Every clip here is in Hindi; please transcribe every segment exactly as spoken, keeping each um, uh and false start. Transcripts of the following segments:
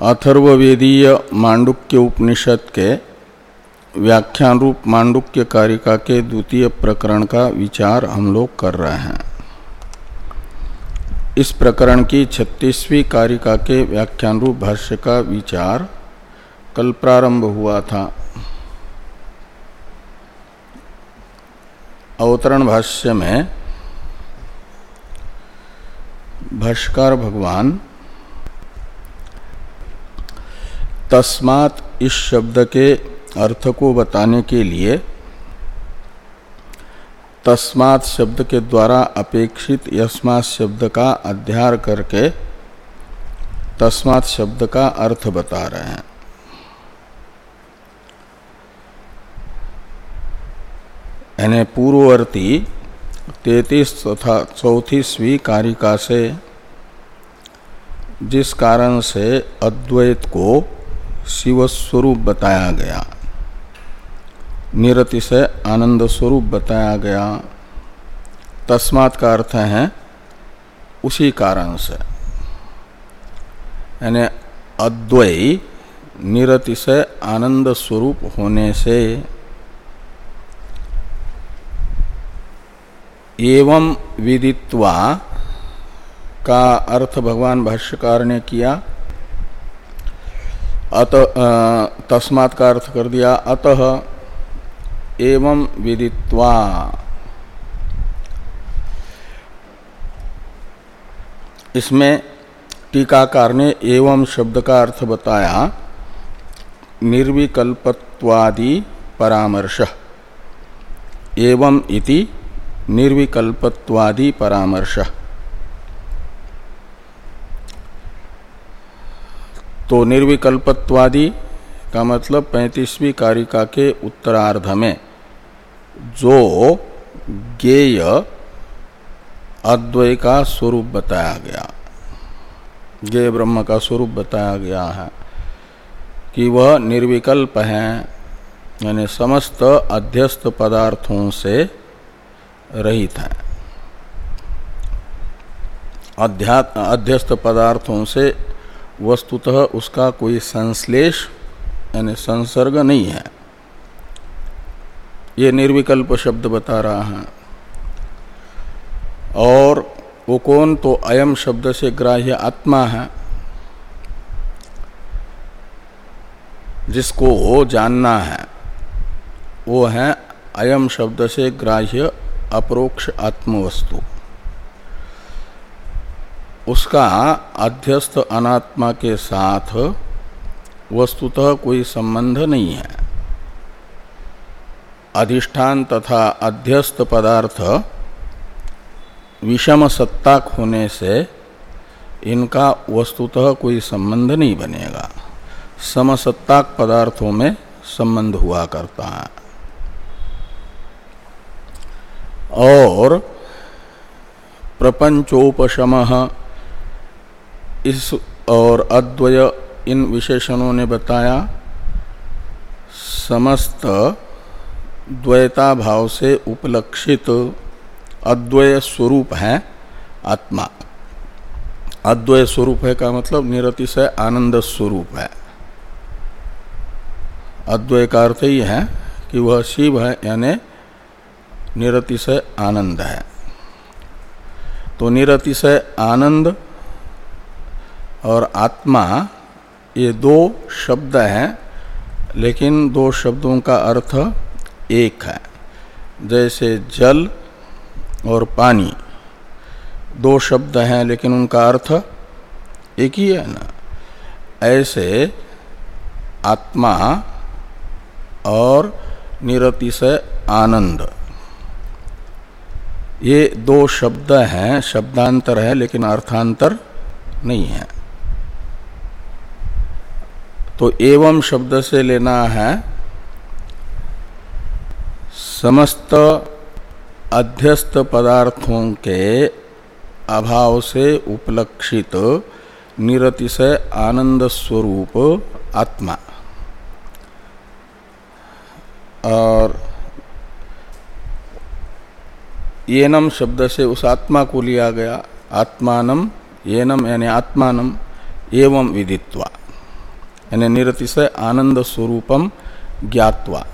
अथर्ववेदीय मांडुक्य उपनिषद के व्याख्यान रूप मांडुक्य कारिका के द्वितीय प्रकरण का विचार हम लोग कर रहे हैं। इस प्रकरण की छत्तीसवीं कारिका के व्याख्यान रूप भाष्य का विचार कल प्रारंभ हुआ था। अवतरण भाष्य में भाष्यकार भगवान तस्मात् इस शब्द के अर्थ को बताने के लिए तस्मात् शब्द के द्वारा अपेक्षित यस्मात् शब्द का अध्यार करके तस्मात् शब्द का अर्थ बता रहे हैं। यानी पूर्ववर्ती तैतीस तथा चौंतीसवीं कारिका से जिस कारण से अद्वैत को शिव स्वरूप बताया गया, निरतिशय आनंद स्वरूप बताया गया, तस्मात् का अर्थ है उसी कारण से। यानी अद्वै निरतिशय आनंद स्वरूप होने से एवं विदित्वा का अर्थ भगवान भाष्यकार ने किया। अत तस्मात् का अर्थ कर दिया अतः एवं विदित्वा। इसमें टीकाकार ने एवं शब्द का अर्थ बताया निर्विकल्पत्वादि परामर्श। एवं इति निर्विकल्पत्वादि परामर्श। तो निर्विकल्पत्वादि का मतलब पैंतीसवीं कारिका के उत्तरार्ध में जो ज्ञेय अद्वै का स्वरूप बताया गया, ज्ञेय ब्रह्म का स्वरूप बताया गया है कि वह निर्विकल्प है, यानी समस्त अध्यस्त पदार्थों से रहित है। अध्यात्म अध्यस्त पदार्थों से वस्तुतः उसका कोई संश्लेष यानी संसर्ग नहीं है। ये निर्विकल्प शब्द बता रहा है। और वो कौन? तो अयम शब्द से ग्राह्य आत्मा है, जिसको वो जानना है वो है अयम शब्द से ग्राह्य अपरोक्ष आत्मवस्तु। उसका अध्यस्त अनात्मा के साथ वस्तुतः कोई संबंध नहीं है। अधिष्ठान तथा अध्यस्त पदार्थ विषम सत्ताक होने से इनका वस्तुतः कोई संबंध नहीं बनेगा। समसत्ताक पदार्थों में संबंध हुआ करता है। और प्रपंचोपशमः इस और अद्वय इन विशेषणों ने बताया समस्त द्वैता भाव से उपलक्षित अद्वय स्वरूप है आत्मा। अद्वय स्वरूप है का मतलब निरतिशय आनंद स्वरूप है। अद्वय का अर्थ ही है कि वह शिव है, यानी निरतिशय आनंद है। तो निरतिशय आनंद और आत्मा ये दो शब्द हैं, लेकिन दो शब्दों का अर्थ एक है। जैसे जल और पानी दो शब्द हैं लेकिन उनका अर्थ एक ही है ना, ऐसे आत्मा और निरतिशय आनंद ये दो शब्द हैं, शब्दांतर है लेकिन अर्थांतर नहीं है। तो एवं शब्द से लेना है समस्त अध्यस्त पदार्थों के अभाव से उपलक्षित निरतिशय आनंद स्वरूप आत्मा। और येनम शब्द से उस आत्मा को लिया गया। आत्मानम येनम यानी आत्मानम एवं विदित्वा। यानी निरतिशय आनंद स्वरूपम ज्ञात्वा।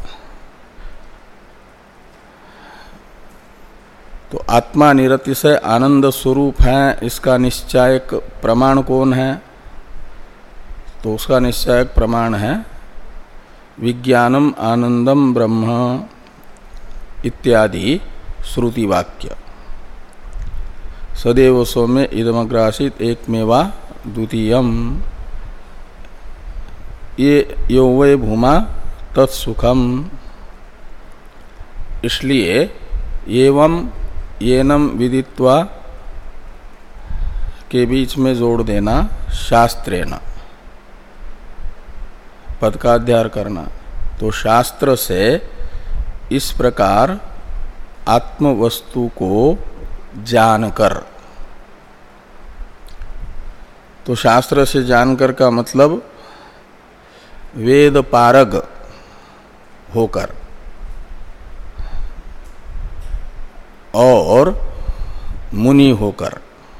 तो आत्मा निरतिशय आनंद स्वरूप है, इसका निश्चायक प्रमाण कौन है? तो उसका निश्चायक प्रमाण है विज्ञानम आनंदम ब्रह्म इत्यादि श्रुति वाक्य। सदैव सौम्य इदमग्रासित एकमेवा द्वितीयम, ये यो वै भूमा तत्सुखम। इसलिए एवं येनम विदित्वा के बीच में जोड़ देना शास्त्रेण, पद का अध्ययन करना। तो शास्त्र से इस प्रकार आत्मवस्तु को जानकर, तो शास्त्र से जानकर का मतलब वेद पारग होकर और मुनि होकर।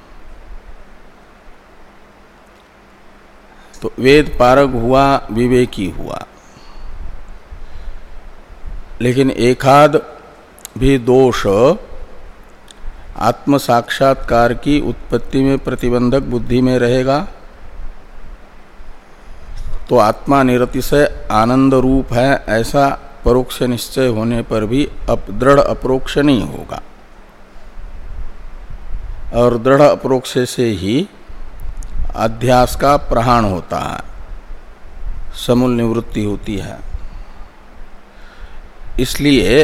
तो वेद पारग हुआ, विवेकी हुआ, लेकिन एकाद भी दोष आत्म साक्षात्कार की उत्पत्ति में प्रतिबंधक बुद्धि में रहेगा तो आत्मा निरतिशय आनंद रूप है ऐसा परोक्ष निश्चय होने पर भी अप दृढ़ अप्रोक्ष नहीं होगा। और दृढ़ अप्रोक्ष से ही अध्यास का प्रहाण होता है, समूल निवृत्ति होती है। इसलिए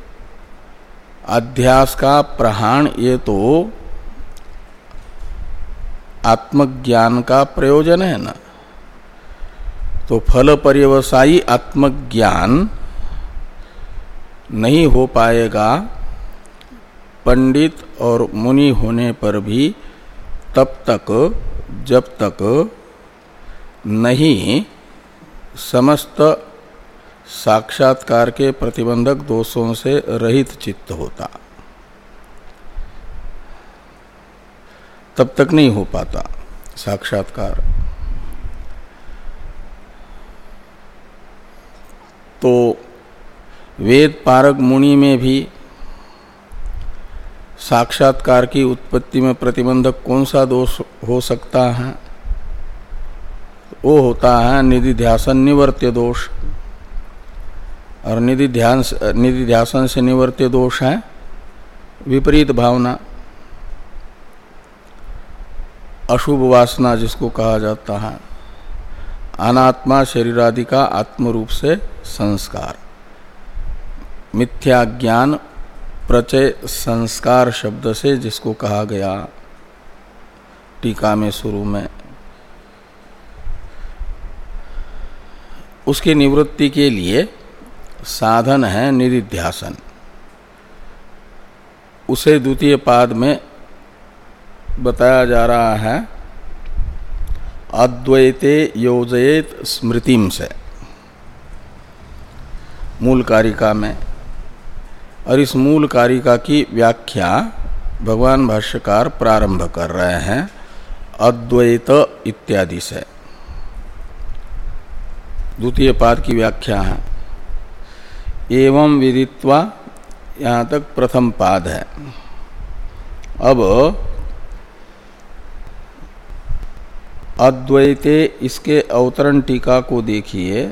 अध्यास का प्रहाण ये तो आत्मज्ञान का प्रयोजन है ना। तो फल पर्यवसायी आत्मज्ञान नहीं हो पाएगा पंडित और मुनि होने पर भी तब तक जब तक नहीं समस्त साक्षात्कार के प्रतिबंधक दोषों से रहित चित्त होता, तब तक नहीं हो पाता साक्षात्कार। तो वेद पारग मुनि में भी साक्षात्कार की उत्पत्ति में प्रतिबंधक कौन सा दोष हो सकता है? वो होता है निधिध्यासन निवर्त्य दोष। और निधिध्यान निधिध्यासन से निवर्त्य दोष है विपरीत भावना, अशुभ वासना जिसको कहा जाता है, अनात्मा शरीरादि का आत्मरूप से संस्कार, मिथ्या ज्ञान प्रचय संस्कार शब्द से जिसको कहा गया टीका में शुरू में, उसकी निवृत्ति के लिए साधन है निधिध्यासन। उसे द्वितीय पाद में बताया जा रहा है अद्वैते योजयेत स्मृतिम से, मूल कारिका में। और इस मूल कारिका की व्याख्या भगवान भाष्यकार प्रारंभ कर रहे हैं अद्वैत इत्यादि से। द्वितीय पाद की व्याख्या है एवं विदित्वा, यहाँ तक प्रथम पाद है। अब अद्वैते इसके अवतरण टीका को देखिए।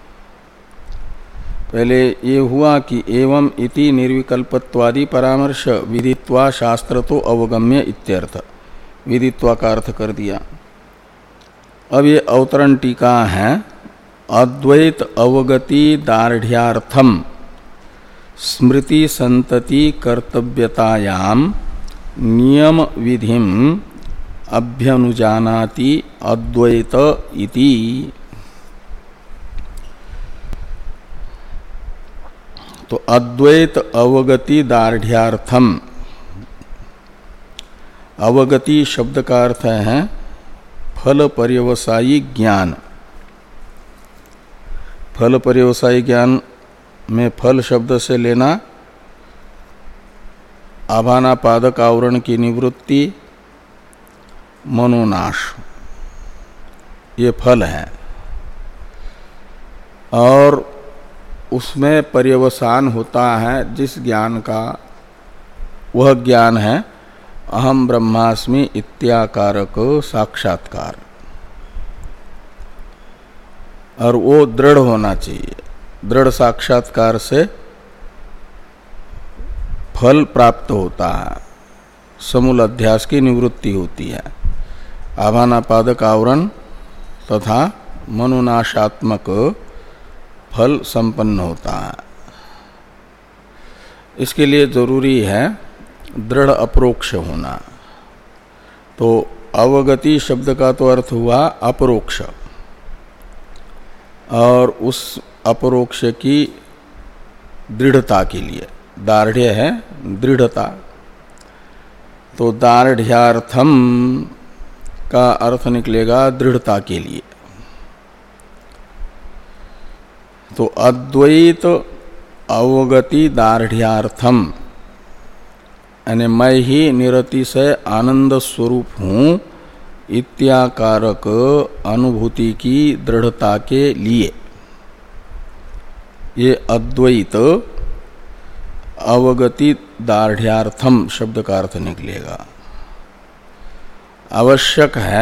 पहले ये हुआ कि एवं इति निर्विकल्पत्वादि परामर्श विदित्वा शास्त्र तो अवगम्य इत्यर्थ, विदित्वा का अर्थ कर दिया। अब ये अवतरण टीका है अद्वैत अवगति दार्ढ्यार्थम स्मृति संतति कर्तव्यतायाम नियम विधिम अभ्यनुजानाति अद्वैत इति। तो अद्वैत अवगति दार्ढ्यार्थम, अवगति शब्द का अर्थ है फल पर्यवसायी ज्ञान। फल पर्यवसायी ज्ञान में फल शब्द से लेना आभानापादक आवरण की निवृत्ति, मनोनाश, ये फल है। और उसमें पर्यवसान होता है जिस ज्ञान का, वह ज्ञान है अहम ब्रह्मास्मि इत्याकारक साक्षात्कार, और वो दृढ़ होना चाहिए। दृढ़ साक्षात्कार से फल प्राप्त होता है, समूल अध्यास की निवृत्ति होती है, आभानापादक आवरण तथा मनोनाशात्मक फल संपन्न होता है। इसके लिए जरूरी है दृढ़ अपरोक्ष होना। तो अवगति शब्द का तो अर्थ हुआ अपरोक्ष, और उस अपरोक्ष की दृढ़ता के लिए, दार्ढ़्य है दृढ़ता, तो दार्ढ़्यार्थम का अर्थ निकलेगा दृढ़ता के लिए। तो अद्वैत अवगति दार्ढ़्यार्थम, यानी मैं ही निरतिशय आनंद स्वरूप हूँ इत्याकारक अनुभूति की दृढ़ता के लिए, ये अद्वैत अवगति दार्ढ़्यार्थम शब्द का अर्थ निकलेगा। आवश्यक है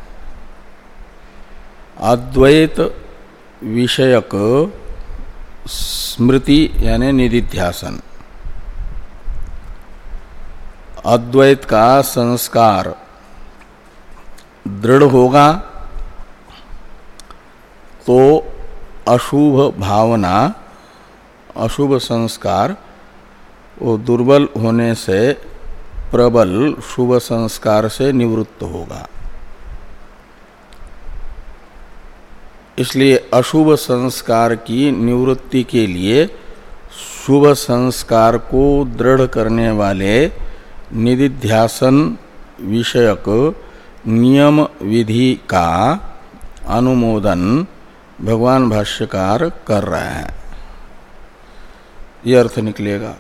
अद्वैत विषयक स्मृति यानी निदिध्यासन। अद्वैत का संस्कार दृढ़ होगा तो अशुभ भावना, अशुभ संस्कार वो दुर्बल होने से प्रबल शुभ संस्कार से निवृत्त होगा। इसलिए अशुभ संस्कार की निवृत्ति के लिए शुभ संस्कार को दृढ़ करने वाले निदिध्यासन विषयक नियम विधि का अनुमोदन भगवान भाष्यकार कर रहे हैं। यह अर्थ निकलेगा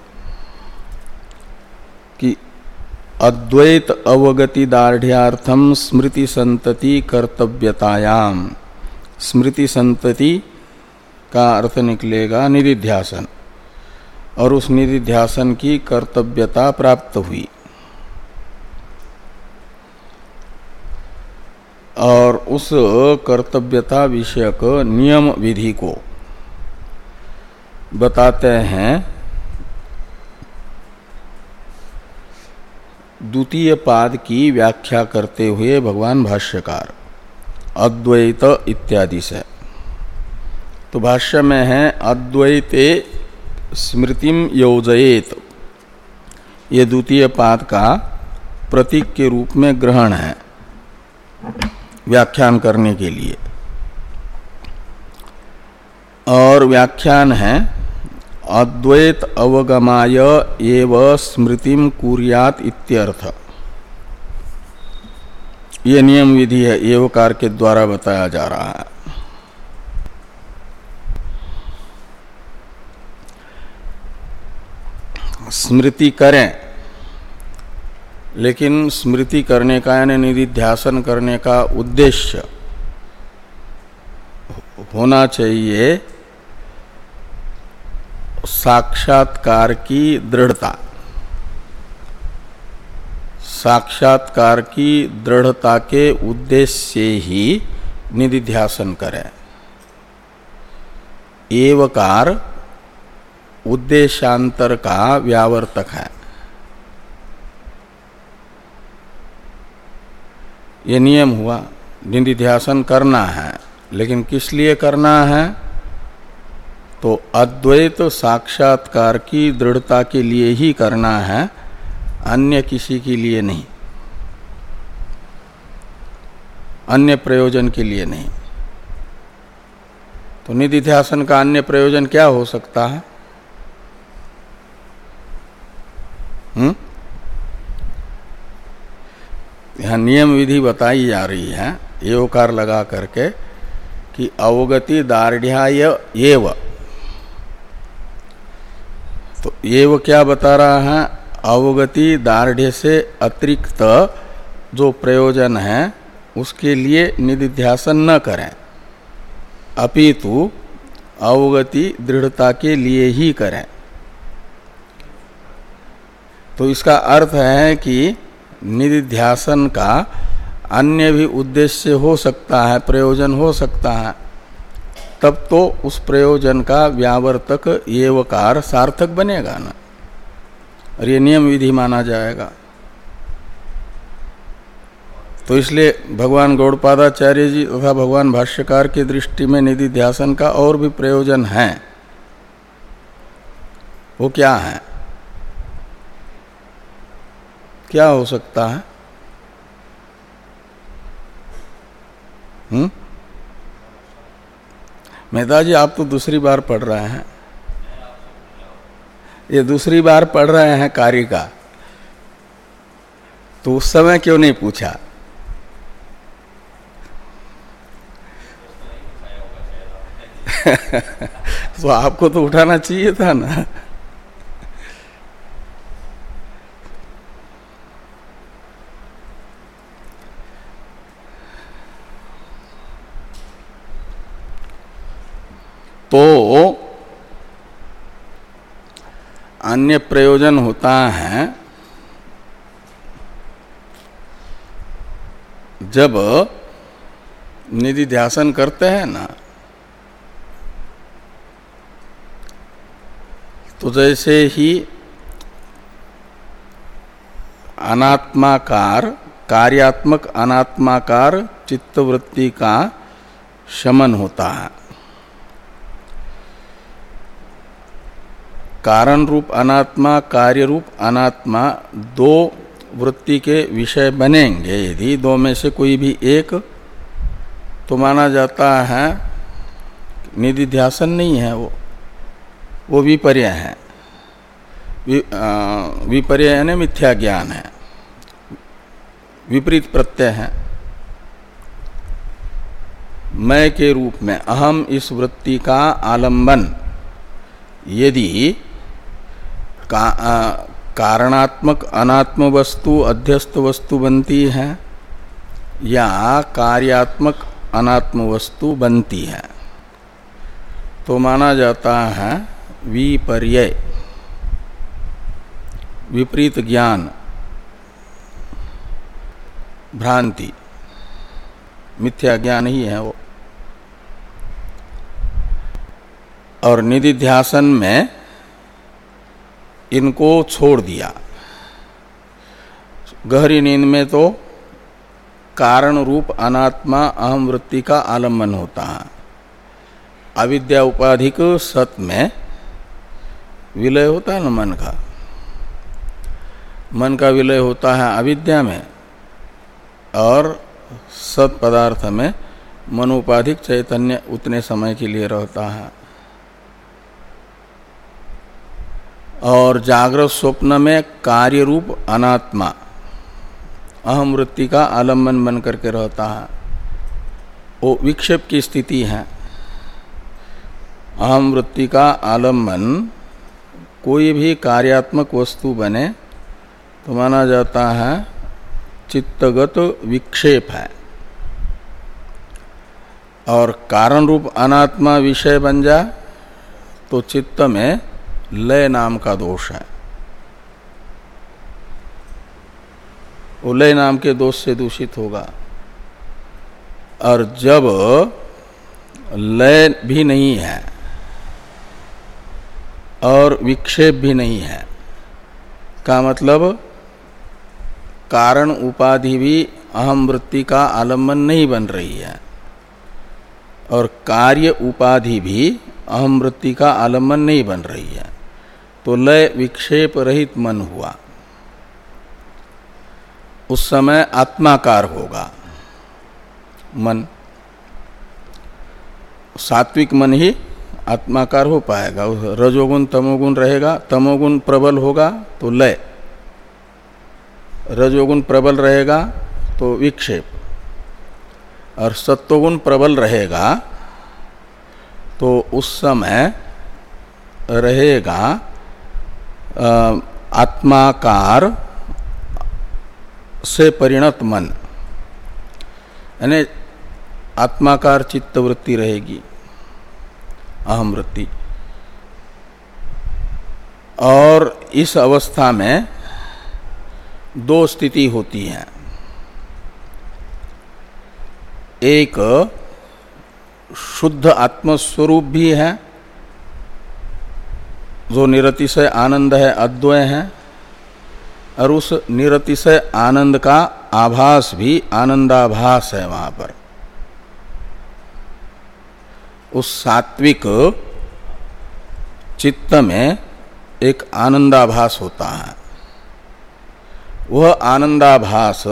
कि अद्वैत अवगति दार्ढ़्यार्थम स्मृति संतति कर्तव्यतायाम। स्मृति संतति का अर्थ निकलेगा निदिध्यासन, और उस निदिध्यासन की कर्तव्यता प्राप्त हुई। और उस कर्तव्यता विषयक नियम विधि को बताते हैं द्वितीय पाद की व्याख्या करते हुए भगवान भाष्यकार अद्वैत इत्यादि से। तो भाष्य में है अद्वैते स्मृतिम योजयेत, ये द्वितीय पाद का प्रतीक के रूप में ग्रहण है व्याख्यान करने के लिए। और व्याख्यान है अद्वैत अवगमाय एव स्मृतिम कुर्यात इत्यर्थ। ये नियम विधि है, एवकार के द्वारा बताया जा रहा है। स्मृति करें, लेकिन स्मृति करने का यानी निदिध्यासन करने का उद्देश्य होना चाहिए साक्षात्कार की दृढ़ता। साक्षात्कार की दृढ़ता के उद्देश्य से ही निदिध्यासन करें। एवकार उद्देशांतर का व्यावर्तक है। ये नियम हुआ, निदिध्यासन करना है, लेकिन किस लिए करना है? तो अद्वैत साक्षात्कार की दृढ़ता के लिए ही करना है, अन्य किसी के लिए नहीं, अन्य प्रयोजन के लिए नहीं। तो निदिध्यासन का अन्य प्रयोजन क्या हो सकता है? हम्म यहां नियम विधि बताई जा रही है एवकार लगा करके कि अवगति दार्ढ़्याय एव। तो एव क्या बता रहा है? अवगति दार्ढ़्य से अतिरिक्त जो प्रयोजन है उसके लिए निदिध्यासन न करें, अपितु अवगति दृढ़ता के लिए ही करें। तो इसका अर्थ है कि निधिध्यासन का अन्य भी उद्देश्य हो सकता है, प्रयोजन हो सकता है, तब तो उस प्रयोजन का व्यावर्तक एवकार सार्थक बनेगा ना, और ये नियम विधि माना जाएगा। तो इसलिए भगवान गौड़पादाचार्य जी तथा भगवान भाष्यकार की दृष्टि में निधिध्यासन का और भी प्रयोजन है। वो क्या है, क्या हो सकता है? हम्म मेहता जी, आप तो दूसरी बार पढ़ रहे हैं, ये दूसरी बार पढ़ रहे हैं कार्य का, तो उस समय क्यों नहीं पूछा? तो आपको तो उठाना चाहिए था ना। तो अन्य प्रयोजन होता है जब निधिध्यासन करते हैं ना, तो जैसे ही अनात्माकार कार्यात्मक अनात्माकार चित्तवृत्ति का शमन होता है, कारण रूप अनात्मा कार्य रूप अनात्मा दो वृत्ति के विषय बनेंगे, यदि दो में से कोई भी एक, तो माना जाता है निधिध्यासन नहीं है, वो वो विपर्य है। वि, विपर्य यानी मिथ्या ज्ञान है, विपरीत प्रत्यय है। मैं के रूप में अहम इस वृत्ति का आलंबन यदि का, आ, कारणात्मक अनात्म वस्तु अध्यस्त वस्तु बनती है या कार्यात्मक अनात्म वस्तु बनती है, तो माना जाता है विपर्य, विपरीत ज्ञान, भ्रांति, मिथ्या ज्ञान ही है वो। और निधिध्यासन में इनको छोड़ दिया। गहरी नींद में तो कारण रूप अनात्मा अहम वृत्ति का आलम्बन होता है। अविद्या उपाधिक सत में विलय होता है ना मन का, मन का विलय होता है अविद्या में, और सत पदार्थ में मनोपाधिक चैतन्य उतने समय के लिए रहता है। और जागृत स्वप्न में कार्य रूप अनात्मा अहम वृत्ति का आलम्बन बन करके रहता है, वो विक्षेप की स्थिति है। अहम वृत्ति का आलम्बन कोई भी कार्यात्मक वस्तु बने तो माना जाता है चित्तगत विक्षेप है, और कारण रूप अनात्मा विषय बन जाए तो चित्त में लय नाम का दोष है, वो लय नाम के दोष से दूषित होगा। और जब लय भी नहीं है और विक्षेप भी नहीं है, का मतलब कारण उपाधि भी अहम वृत्ति का आलम्बन नहीं बन रही है, और कार्य उपाधि भी अहम वृत्ति का आलम्बन नहीं बन रही है, तो लय विक्षेप रहित मन हुआ। उस समय आत्माकार होगा मन, सात्विक मन ही आत्माकार हो पाएगा। रजोगुण तमोगुण रहेगा, तमोगुण प्रबल होगा तो लय, रजोगुण प्रबल रहेगा तो विक्षेप, और सत्वगुण प्रबल रहेगा तो उस समय रहेगा आत्माकार से परिणत मन, यानी आत्माकार चित्तवृत्ति रहेगी। अहम वृत्ति। और इस अवस्था में दो स्थिति होती है, एक शुद्ध आत्मस्वरूप भी है जो निरतिशय आनंद है, अद्वय है, और उस निरतिशय आनंद का आभास भी आनंदाभास है। वहां पर उस सात्विक चित्त में एक आनंदाभास होता है। वह आनंदाभास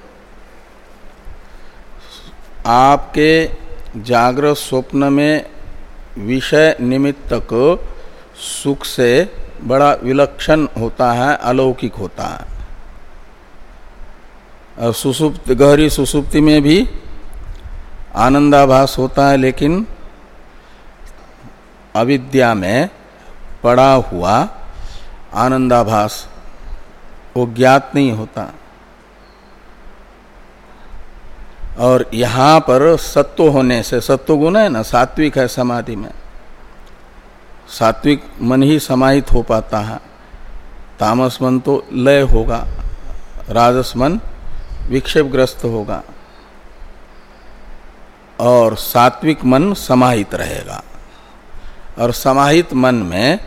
आपके जागृत स्वप्न में विषय निमित्तक सुख से बड़ा विलक्षण होता है, अलौकिक होता है। और सुसुप्त गहरी सुसुप्ति में भी आनंदाभास होता है, लेकिन अविद्या में पड़ा हुआ आनंदाभास वो ज्ञात नहीं होता। और यहाँ पर सत्व होने से, सत्व गुण है ना, सात्विक है समाधि में, सात्विक मन ही समाहित हो पाता है। तामस मन तो लय होगा, राजस मन विक्षेपग्रस्त होगा, और सात्विक मन समाहित रहेगा। और समाहित मन में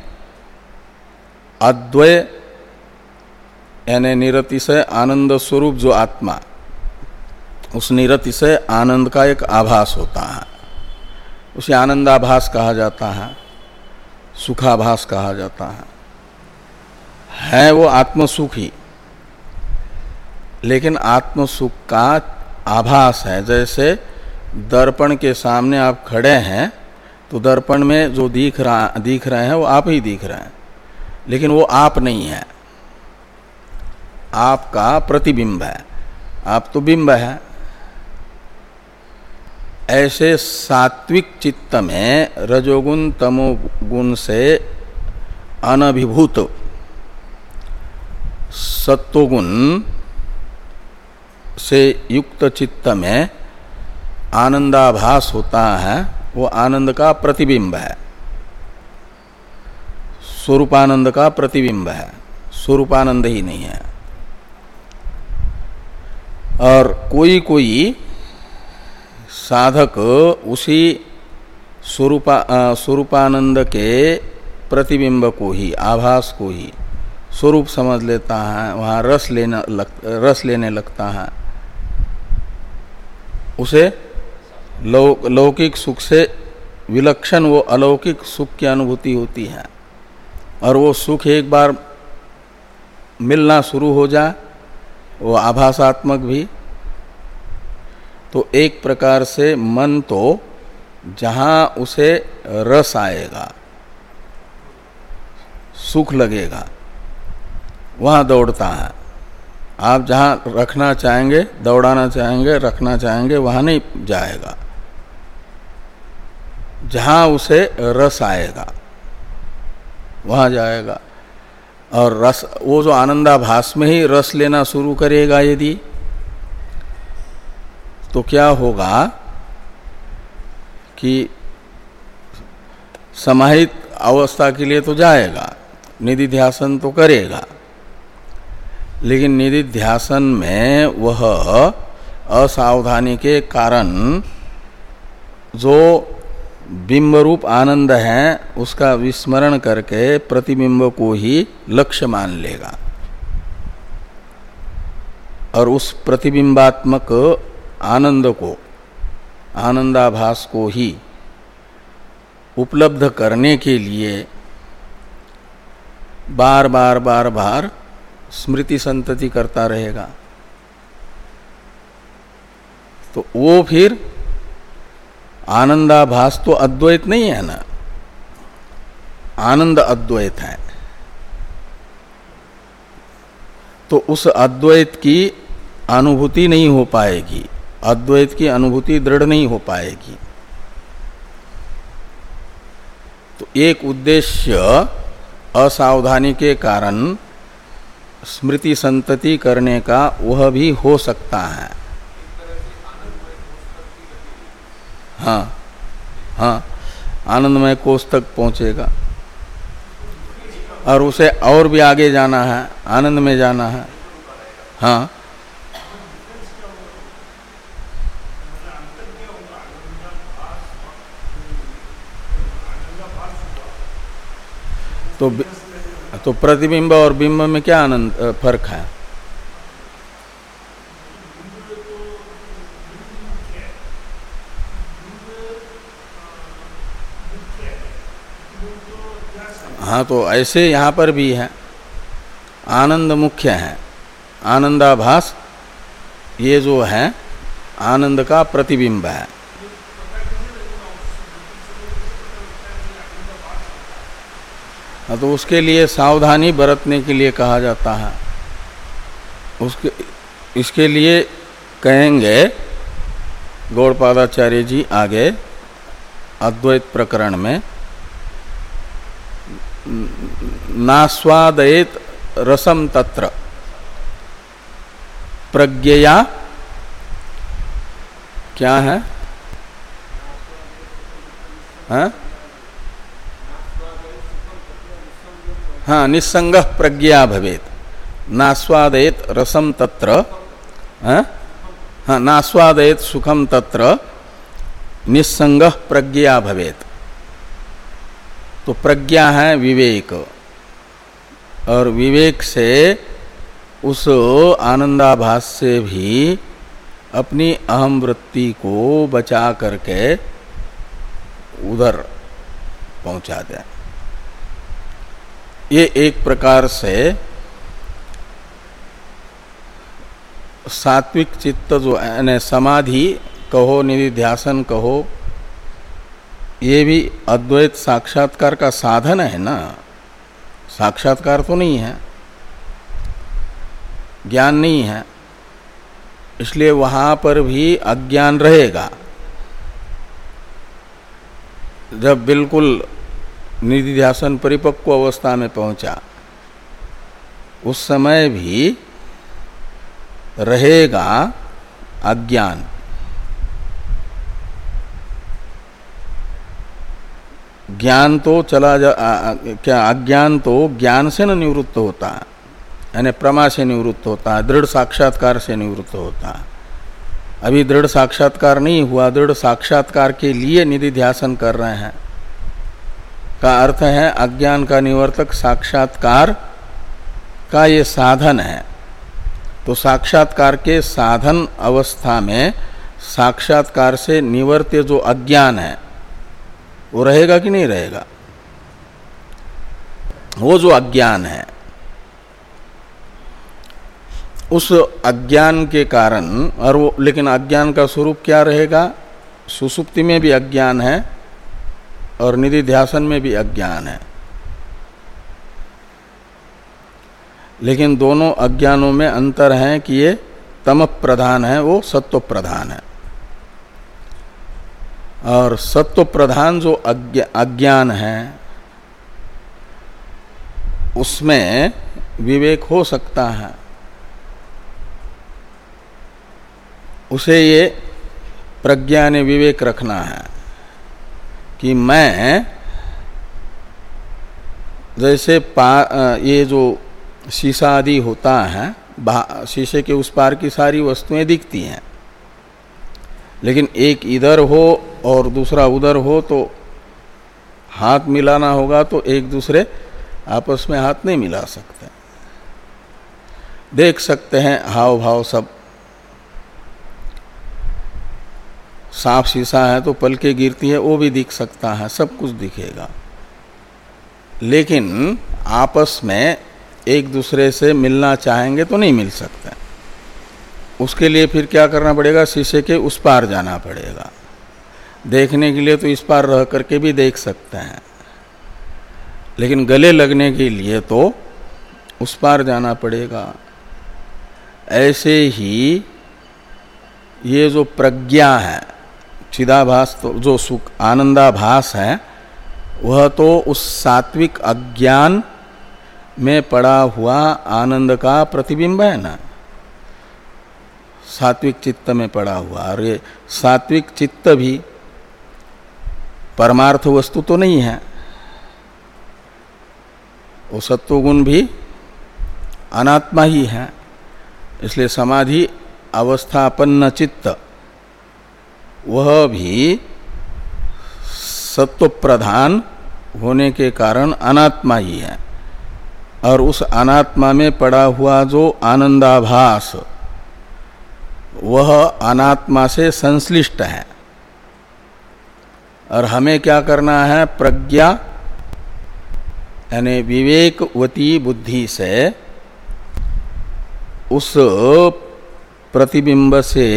अद्वय यानी निरतिशय आनंद स्वरूप जो आत्मा, उस निरतिशय आनंद का एक आभास होता है, उसे आनंदाभास कहा जाता है, सुखाभास कहा जाता है। है वो आत्मसुख ही, लेकिन आत्मसुख का आभास है। जैसे दर्पण के सामने आप खड़े हैं तो दर्पण में जो दिख रहा दिख रहे हैं वो आप ही दिख रहे हैं, लेकिन वो आप नहीं है, आपका प्रतिबिंब है, आप तो बिंब है। ऐसे सात्विक चित्त में रजोगुण तमोगुण से अनभिभूत सत्वगुण से युक्त चित्त में आनंदाभास होता है, वो आनंद का प्रतिबिंब है, स्वरूपानंद का प्रतिबिंब है, स्वरूपानंद ही नहीं है। और कोई कोई साधक उसी स्वरूपा स्वरूपानंद के प्रतिबिंब को ही, आभास को ही स्वरूप समझ लेता है, वहाँ रस लेना लग, रस लेने लगता है। उसे लौ, लौकिक सुख से विलक्षण वो अलौकिक सुख की अनुभूति होती है। और वो सुख एक बार मिलना शुरू हो जाए, वो आभासात्मक भी, तो एक प्रकार से मन तो जहाँ उसे रस आएगा, सुख लगेगा, वहाँ दौड़ता है। आप जहाँ रखना चाहेंगे, दौड़ाना चाहेंगे, रखना चाहेंगे, वहाँ नहीं जाएगा। जहाँ उसे रस आएगा वहाँ जाएगा। और रस, वो जो आनंदाभास में ही रस लेना शुरू करेगा यदि, तो क्या होगा कि समाहित अवस्था के लिए तो जाएगा, निधिध्यासन तो करेगा, लेकिन निधिध्यासन में वह असावधानी के कारण जो बिंब रूप आनंद है उसका विस्मरण करके प्रतिबिंब को ही लक्ष्य मान लेगा, और उस प्रतिबिंबात्मक आनंद को, आनंदाभास को ही उपलब्ध करने के लिए बार बार बार बार स्मृति संतति करता रहेगा। तो वो फिर आनंदाभास तो अद्वैत नहीं है ना, आनंद अद्वैत है। तो उस अद्वैत की अनुभूति नहीं हो पाएगी, अद्वैत की अनुभूति दृढ़ नहीं हो पाएगी। तो एक उद्देश्य असावधानी के कारण स्मृति संतति करने का वह भी हो सकता है। हाँ हाँ, आनंदमय कोष तक पहुंचेगा, और उसे और भी आगे जाना है, आनंद में जाना है। हाँ, तो तो प्रतिबिंब और बिंब में क्या आनंद फर्क है? हाँ, तो ऐसे यहाँ पर भी है, आनंद मुख्य है, आनंदाभास ये जो है आनंद का प्रतिबिंब है। तो उसके लिए सावधानी बरतने के लिए कहा जाता है। उसके इसके लिए कहेंगे गौड़पादाचार्य जी आगे अद्वैत प्रकरण में, नास्वादयेत रसम तत्र प्रज्ञया, क्या है? हाँ हाँ, निस्संगः प्रज्ञा भवेत, नास्वादयेत रसम तत्र, हाँ हाँ, नास्वादयेत सुखम तत्र निस्संगः प्रज्ञा भवेत। तो प्रज्ञा है विवेक, और विवेक से उस आनंदाभास से भी अपनी अहम वृत्ति को बचा करके उधर पहुंचा दे। ये एक प्रकार से सात्विक चित्त जो है, समाधि कहो, निधिध्यासन कहो, ये भी अद्वैत साक्षात्कार का साधन है ना, साक्षात्कार तो नहीं है, ज्ञान नहीं है, इसलिए वहां पर भी अज्ञान रहेगा। जब बिल्कुल निधिध्यासन परिपक्व अवस्था में पहुंचा, उस समय भी रहेगा अज्ञान। ज्ञान तो चला जा आ, क्या अज्ञान तो ज्ञान से न निवृत्त होता है, यानी प्रमा से निवृत्त होता है, दृढ़ साक्षात्कार से निवृत्त होता है। अभी दृढ़ साक्षात्कार नहीं हुआ, दृढ़ साक्षात्कार के लिए निधिध्यासन कर रहे हैं, का अर्थ है अज्ञान का निवर्तक साक्षात्कार का ये साधन है। तो साक्षात्कार के साधन अवस्था में साक्षात्कार से निवर्त्य जो अज्ञान है वो रहेगा कि नहीं रहेगा? वो जो अज्ञान है, उस अज्ञान के कारण, और वो लेकिन अज्ञान का स्वरूप क्या रहेगा? सुसुप्ति में भी अज्ञान है और निधिध्यासन में भी अज्ञान है, लेकिन दोनों अज्ञानों में अंतर है कि ये तम प्रधान है, वो सत्व प्रधान है। और सत्व प्रधान जो अज्ञान है उसमें विवेक हो सकता है, उसे ये प्रज्ञा ने विवेक रखना है कि मैं जैसे पा, ये जो शीशा आदि होता है, शीशे के उस पार की सारी वस्तुएं दिखती हैं, लेकिन एक इधर हो और दूसरा उधर हो तो हाथ मिलाना होगा, तो एक दूसरे आपस में हाथ नहीं मिला सकते। देख सकते हैं हाव भाव सब, साफ शीशा है तो पलकें गिरती है वो भी दिख सकता है, सब कुछ दिखेगा, लेकिन आपस में एक दूसरे से मिलना चाहेंगे तो नहीं मिल सकते। उसके लिए फिर क्या करना पड़ेगा? शीशे के उस पार जाना पड़ेगा। देखने के लिए तो इस पार रह करके भी देख सकते हैं, लेकिन गले लगने के लिए तो उस पार जाना पड़ेगा। ऐसे ही ये जो प्रज्ञा है, चिदाभास, तो जो सुख आनंदाभास है, वह तो उस सात्विक अज्ञान में पड़ा हुआ आनंद का प्रतिबिंब है ना, सात्विक चित्त में पड़ा हुआ। और ये सात्विक चित्त भी परमार्थ वस्तु तो नहीं है, वो सत्वगुण भी अनात्मा ही है। इसलिए समाधि अवस्थापन्न चित्त वह भी सत्व प्रधान होने के कारण अनात्मा ही है, और उस अनात्मा में पड़ा हुआ जो आनंदाभास वह अनात्मा से संश्लिष्ट है। और हमें क्या करना है? प्रज्ञा यानी विवेकवती बुद्धि से उस प्रतिबिंब से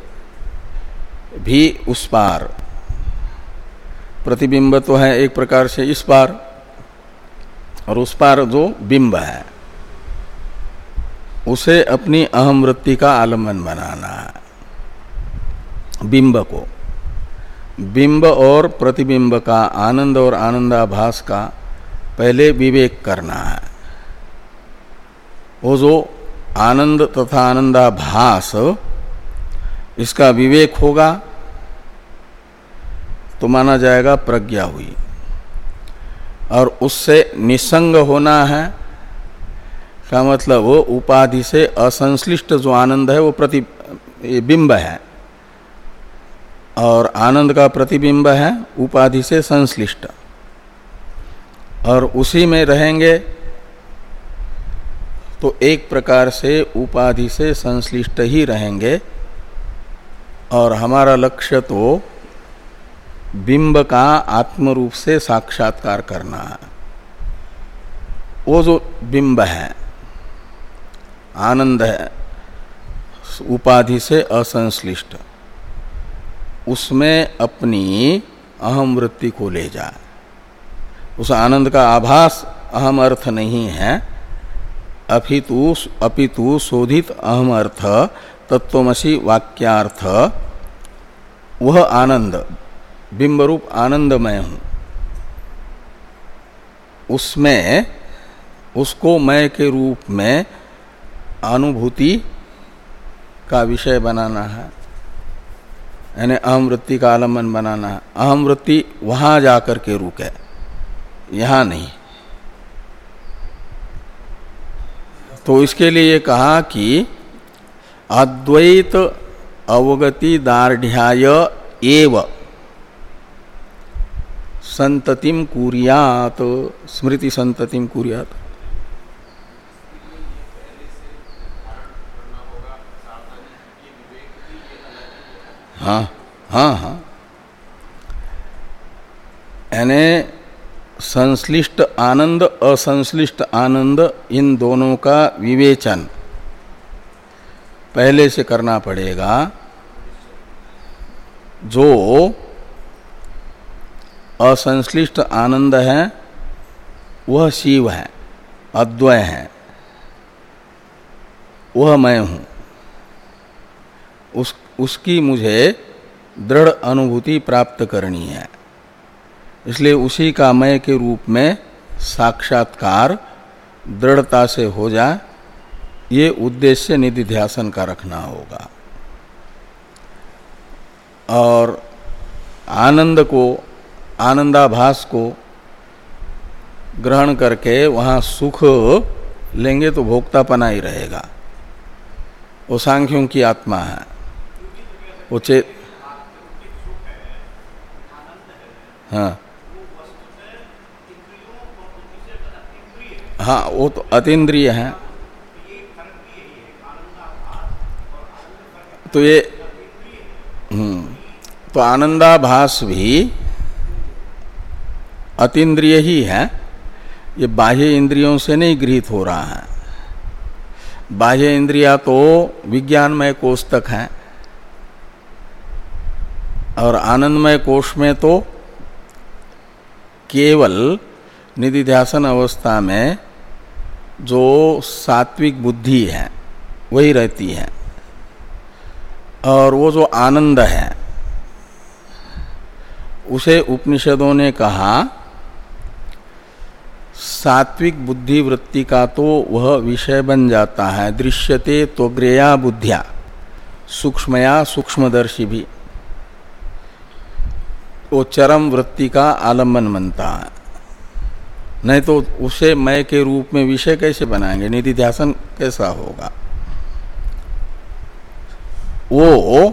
भी उस पार, प्रतिबिंब तो है एक प्रकार से इस पार, और उस पार जो बिंब है उसे अपनी अहम वृत्ति का आलम्बन बनाना है। बिंब को, बिंब और प्रतिबिंब का, आनंद और आनंदाभास का पहले विवेक करना है। वो जो आनंद तथा आनंदाभास इसका विवेक होगा तो माना जाएगा प्रज्ञा हुई, और उससे निसंग होना है का मतलब वो उपाधि से असंश्लिष्ट जो आनंद है वो प्रतिबिंब है, और आनंद का प्रतिबिंब है उपाधि से संश्लिष्ट, और उसी में रहेंगे तो एक प्रकार से उपाधि से संश्लिष्ट ही रहेंगे। और हमारा लक्ष्य तो बिंब का आत्म रूप से साक्षात्कार करना है। वो जो बिंब है, आनंद है, उपाधि से असंश्लिष्ट, उसमें अपनी अहम वृत्ति को ले जाए। उस आनंद का आभास अहम अर्थ नहीं है, अपितु अपितु शोधित अहम अर्थ तत्वमसि वाक्यार्थ वह आनंद, बिंब रूप आनंदमय हूं, उसमें उसको मय के रूप में अनुभूति का विषय बनाना है, यानी अहम वृत्ति का आलम्बन बनाना है। अहम वृत्ति वहां जाकर के रुके, यहां नहीं। तो इसके लिए ये कहा कि अद्वैत अवगति दार्ढ्याय एव संततिम कुर्यात, स्मृति संततिम कुर्यात। हाँ हाँ हाँ, यानी संश्लिष्ट आनंद असंश्लिष्ट आनंद इन दोनों का विवेचन पहले से करना पड़ेगा। जो असंश्लिष्ट आनंद है वह शिव है, अद्वय है, वह मैं हूँ, उस उसकी मुझे दृढ़ अनुभूति प्राप्त करनी है। इसलिए उसी का मैं के रूप में साक्षात्कार दृढ़ता से हो जाए, ये उद्देश्य निधिध्यासन का रखना होगा। और आनंद को, आनंदाभास को ग्रहण करके वहाँ सुख लेंगे तो भोक्तापना ही रहेगा। वो सांख्यों की आत्मा है, वो चेत हाँ हाँ, वो तो अतीन्द्रिय है। तो ये हम्म तो आनंदाभास भी अतीन्द्रिय ही है, ये बाह्य इंद्रियों से नहीं गृहीत हो रहा है। बाह्य इंद्रिया तो विज्ञानमय कोष तक है, और आनंदमय कोष में तो केवल निधिध्यासन अवस्था में जो सात्विक बुद्धि है वही रहती है। और वो जो आनंद है उसे उपनिषदों ने कहा सात्विक बुद्धि वृत्ति का तो वह विषय बन जाता है। दृश्यते त्वग्रेया बुद्धिया सूक्ष्मया सूक्ष्मदर्शी भी। वो चरम वृत्ति का आलम्बन बनता है। नहीं तो उसे मय के रूप में विषय कैसे बनाएंगे, निधिध्यासन कैसा होगा। वो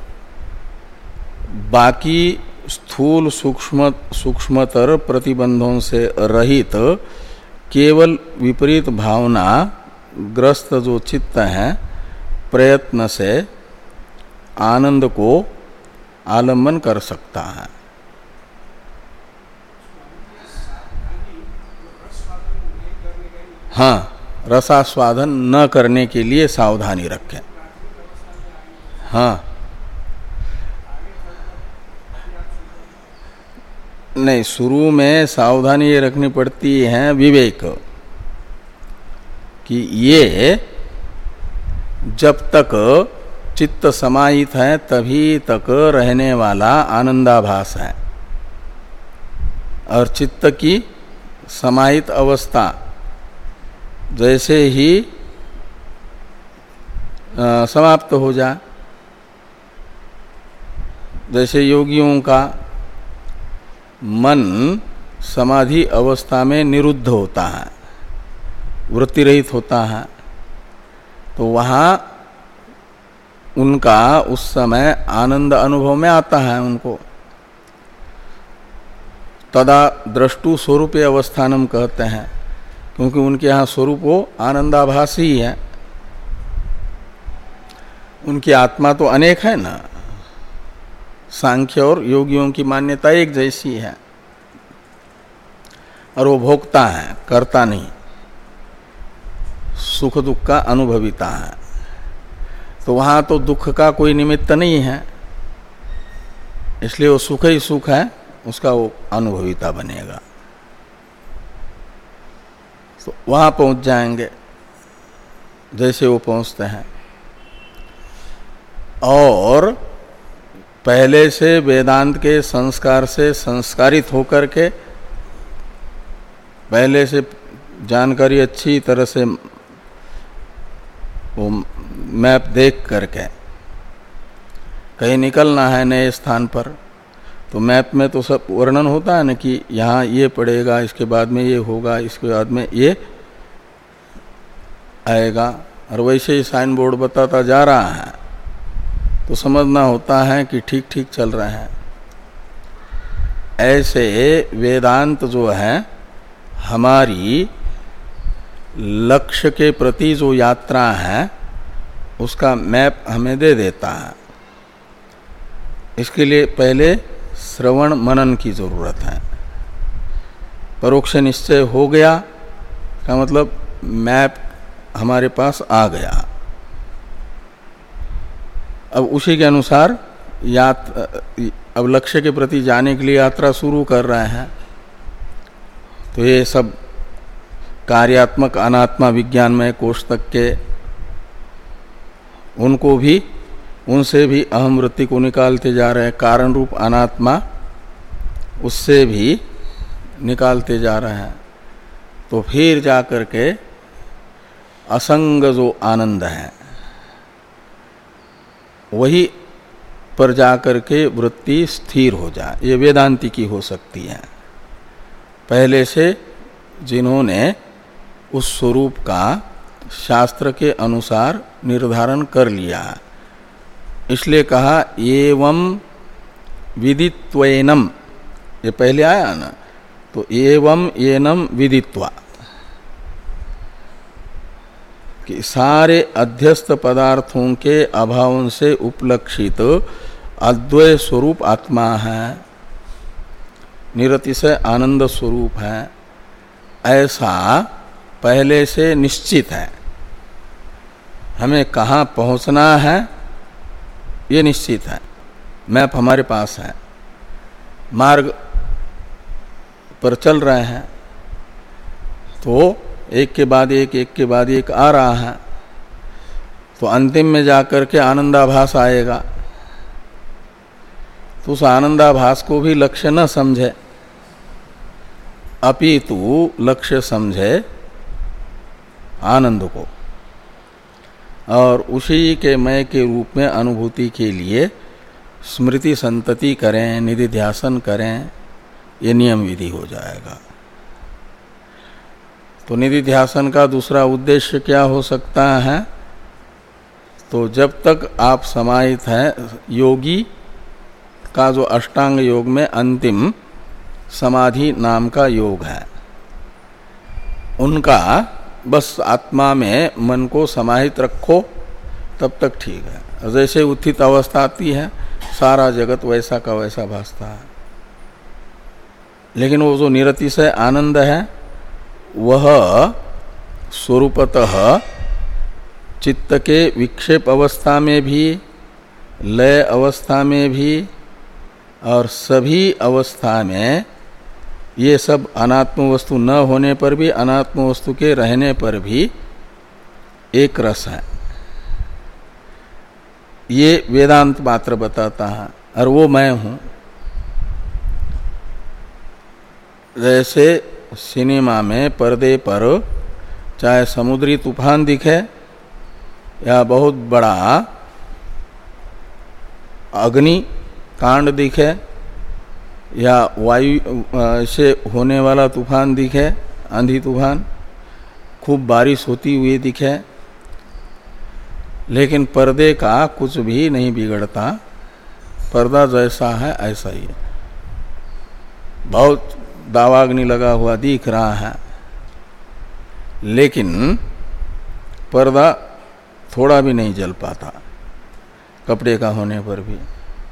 बाकी स्थूल सूक्ष्म सूक्ष्मतर प्रतिबंधों से रहित केवल विपरीत भावना ग्रस्त जो चित्त है, प्रयत्न से आनंद को आलम्बन कर सकता है। हाँ, रसास्वादन न करने के लिए सावधानी रखें। हाँ, नहीं, शुरू में सावधानी ये रखनी पड़ती है विवेक कि ये जब तक चित्त समाहित है तभी तक रहने वाला आनंदाभास है, और चित्त की समाहित अवस्था जैसे ही आ, समाप्त हो जाए, जैसे योगियों का मन समाधि अवस्था में निरुद्ध होता है, वृत्ति रहित होता है, तो वहाँ उनका उस समय आनंद अनुभव में आता है उनको। तदा द्रष्टु स्वरूप अवस्थानम कहते हैं, क्योंकि उनके यहाँ स्वरूप वो आनंदाभास ही है। उनकी आत्मा तो अनेक है ना, सांख्य और योगियों की मान्यता एक जैसी है, और वो भोगता है, करता नहीं, सुख दुख का अनुभविता है। तो वहाँ तो दुख का कोई निमित्त नहीं है, इसलिए वो सुख ही सुख है, उसका वो अनुभविता बनेगा। तो वहाँ पहुँच जाएंगे जैसे वो पहुँचते हैं। और पहले से वेदांत के संस्कार से संस्कारित होकर के, पहले से जानकारी अच्छी तरह से वो मैप देख करके कहीं निकलना है नए स्थान पर, तो मैप में तो सब वर्णन होता है ना कि यहाँ ये पड़ेगा, इसके बाद में ये होगा, इसके बाद में ये आएगा, और वैसे ही साइन बोर्ड बताता जा रहा है, तो समझना होता है कि ठीक ठीक चल रहा है। ऐसे वेदांत जो है हमारी लक्ष्य के प्रति जो यात्रा है उसका मैप हमें दे देता है। इसके लिए पहले श्रवण मनन की जरूरत है। परोक्ष निश्चय हो गया का मतलब मैप हमारे पास आ गया। अब उसी के अनुसार यात अब लक्ष्य के प्रति जाने के लिए यात्रा शुरू कर रहे हैं। तो ये सब कार्यात्मक अनात्मा विज्ञानमय कोष तक के, उनको भी, उनसे भी अहम वृत्ति को निकालते जा रहे हैं, कारण रूप अनात्मा उससे भी निकालते जा रहे हैं। तो फिर जा कर के असंग जो आनंद है वही पर जाकर के वृत्ति स्थिर हो जाए, ये वेदांती की हो सकती है। पहले से जिन्होंने उस स्वरूप का शास्त्र के अनुसार निर्धारण कर लिया है, इसलिए कहा एवं विदित्वेनम, ये पहले आया ना, तो एवं एनम विदित्वा, कि सारे अध्यस्त पदार्थों के अभाव से उपलक्षित अद्वय स्वरूप आत्मा है, निरतिशय आनंद स्वरूप है, ऐसा पहले से निश्चित है। हमें कहाँ पहुँचना है ये निश्चित है, मैप हमारे पास है, मार्ग पर चल रहे हैं, तो एक के बाद एक एक के बाद एक आ रहा है, तो अंतिम में जाकर के आनंदाभास आएगा। तो उस आनंदाभास को भी लक्ष्य न समझे, अपितु लक्ष्य समझे आनंद को, और उसी के मय के रूप में अनुभूति के लिए स्मृति संतति करें, निधिध्यासन करें, ये नियम विधि हो जाएगा। तो निधिध्यासन का दूसरा उद्देश्य क्या हो सकता है? तो जब तक आप समाहित हैं, योगी का जो अष्टांग योग में अंतिम समाधि नाम का योग है, उनका बस आत्मा में मन को समाहित रखो, तब तक ठीक है। जैसे उत्थित अवस्था आती है, सारा जगत वैसा का वैसा भासता है, लेकिन वो जो निरतिशय आनंद है वह स्वरूपतः चित्त के विक्षेप अवस्था में भी, लय अवस्था में भी और सभी अवस्था में, ये सब अनात्म वस्तु न होने पर भी, अनात्म वस्तु के रहने पर भी एक रस है। ये वेदांत मात्र बताता है, और वो मैं हूं। जैसे सिनेमा में पर्दे पर चाहे समुद्री तूफान दिखे या बहुत बड़ा अग्नि कांड दिखे या वायु से होने वाला तूफान दिखे, आंधी तूफान, खूब बारिश होती हुई दिखे, लेकिन पर्दे का कुछ भी नहीं बिगड़ता। पर्दा जैसा है ऐसा ही है। बहुत दावाग्नि लगा हुआ दिख रहा है, लेकिन पर्दा थोड़ा भी नहीं जल पाता कपड़े का होने पर भी,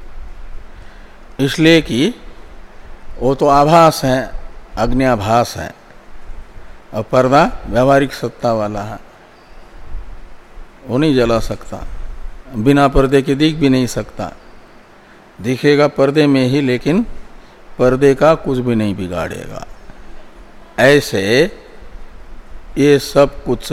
इसलिए कि वो तो आभास है, अग्न्याभास है, और पर्दा व्यावहारिक सत्ता वाला है, वो नहीं जला सकता। बिना पर्दे के दिख भी नहीं सकता, दिखेगा पर्दे में ही, लेकिन पर्दे का कुछ भी नहीं बिगाड़ेगा। ऐसे ये सब कुछ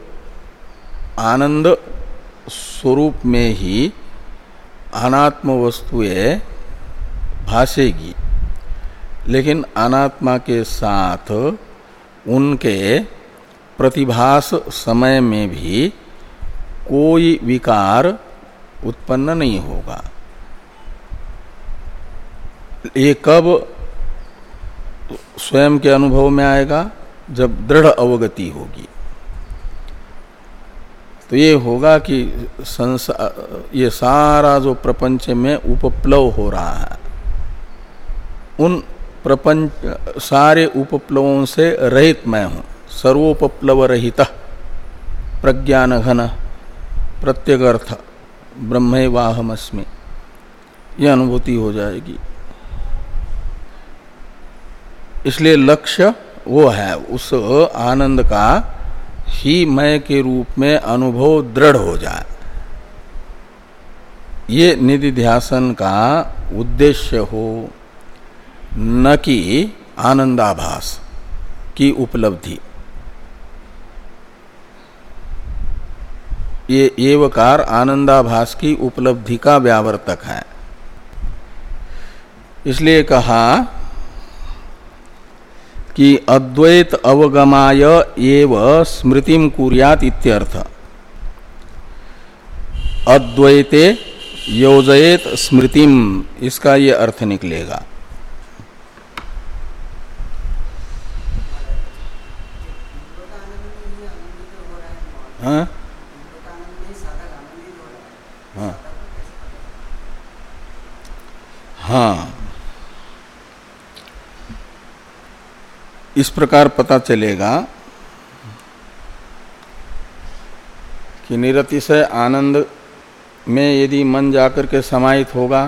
आनंद स्वरूप में ही अनात्म वस्तुएं भासेगी, लेकिन अनात्मा के साथ उनके प्रतिभास समय में भी कोई विकार उत्पन्न नहीं होगा। ये कब स्वयं के अनुभव में आएगा? जब दृढ़ अवगति होगी। तो ये होगा कि संसार, ये सारा जो प्रपंच में उपप्लव हो रहा है, उन प्रपंच सारे उपप्लवों से रहित मैं हूं। सर्वोपप्लव रहित प्रज्ञान घन प्रत्यगर्थ ब्रह्मैवाहमस्मि, यह अनुभूति हो जाएगी। इसलिए लक्ष्य वो है, उस आनंद का ही मैं के रूप में अनुभव दृढ़ हो जाए। ये निधिध्यासन का उद्देश्य हो, न कि आनंदाभास की उपलब्धि। ये एवकार आनंदाभास की उपलब्धि का व्यावर्तक है। इसलिए कहा कि अद्वैत अवगमाय एव स्मृतिम कुर्यात इत्यर्थ। अद्वैते योजयेत स्मृतिम, इसका ये अर्थ निकलेगा। हाँ हाँ हाँ, इस प्रकार पता चलेगा कि निरतिशय आनंद में यदि मन जाकर के समाहित होगा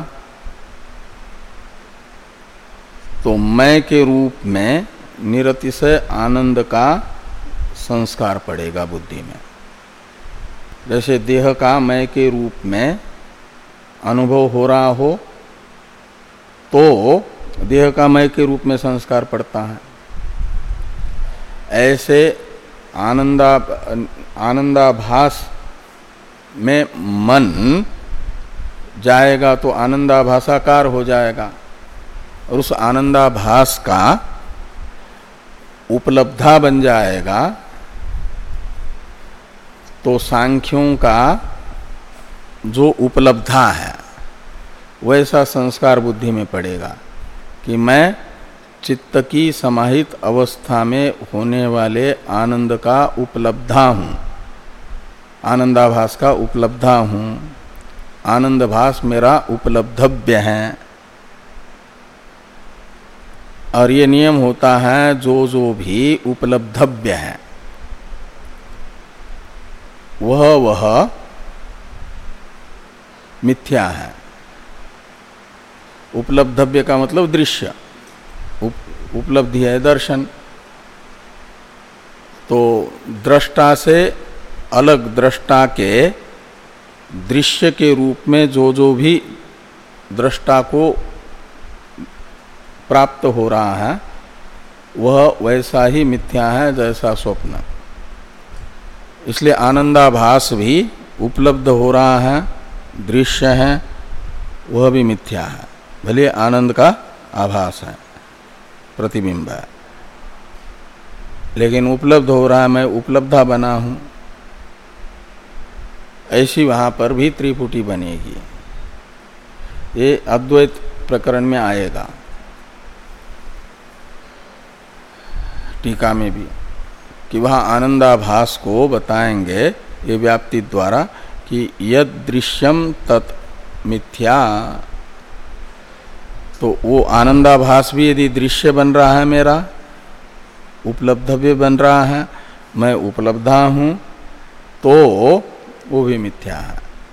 तो मैं के रूप में निरतिशय आनंद का संस्कार पड़ेगा बुद्धि में। जैसे देह का मैं के रूप में अनुभव हो रहा हो तो देह का मैं के रूप में संस्कार पड़ता है, ऐसे आनंदा आनंदाभास में मन जाएगा तो आनंदाभासाकार हो जाएगा, और उस आनंदाभास का उपलब्धा बन जाएगा। तो सांख्यों का जो उपलब्धा है वैसा संस्कार बुद्धि में पड़ेगा कि मैं चित्त की समाहित अवस्था में होने वाले आनंद का उपलब्धा हूँ, आनंदाभास का उपलब्धा हूँ, आनंदभास मेरा उपलब्धव्य है। और ये नियम होता है जो जो भी उपलब्धव्य है वह वह मिथ्या है। उपलब्धव्य का मतलब दृश्य, उप, उपलब्धि है दर्शन। तो दृष्टा से अलग दृष्टा के दृश्य के रूप में जो जो भी दृष्टा को प्राप्त हो रहा है वह वैसा ही मिथ्या है जैसा स्वप्न। इसलिए आनंदाभास भी उपलब्ध हो रहा है, दृश्य है, वह भी मिथ्या है, भले आनंद का आभास है, प्रतिबिंब है, लेकिन उपलब्ध हो रहा है, मैं उपलब्धा बना हूं। ऐसी वहां पर भी त्रिपुटी बनेगी। ये अद्वैत प्रकरण में आएगा, टीका में भी, कि वहाँ आनंदाभास को बताएंगे ये व्याप्ति द्वारा कि यद दृश्यम तत् मिथ्या। तो वो आनंदाभास भी यदि दृश्य बन रहा है, मेरा उपलब्धव्य बन रहा है, मैं उपलब्धा हूँ, तो वो भी मिथ्या है।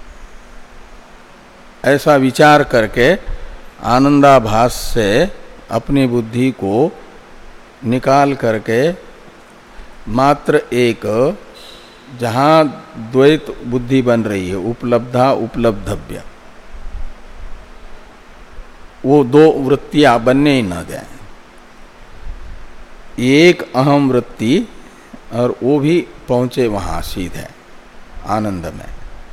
ऐसा विचार करके आनंदाभास से अपनी बुद्धि को निकाल करके मात्र एक जहाँ द्वैत बुद्धि बन रही है, उपलब्धा उपलब्धव्य, वो दो वृत्तियां बनने ही न दें। एक अहम वृत्ति, और वो भी पहुंचे वहां सीधे आनंद में,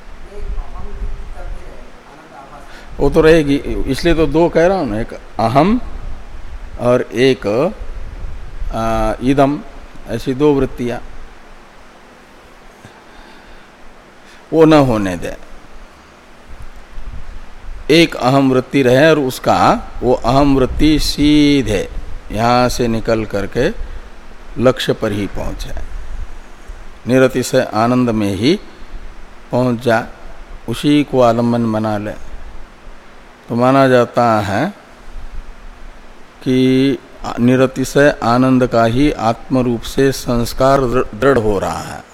वो तो रहेगी। इसलिए तो दो कह रहा हूं ना, एक अहम और एक आ, इदम, ऐसी दो वृत्तियां, वो न होने दे। एक अहम वृत्ति रहे और उसका वो अहम वृत्ति सीधे यहां से निकल करके लक्ष्य पर ही पहुंचे, निरति से आनंद में ही पहुंच जा, उसी को आलम्बन बना ले। तो माना जाता है कि निरति से आनंद का ही आत्म रूप से संस्कार दृढ़ हो रहा है।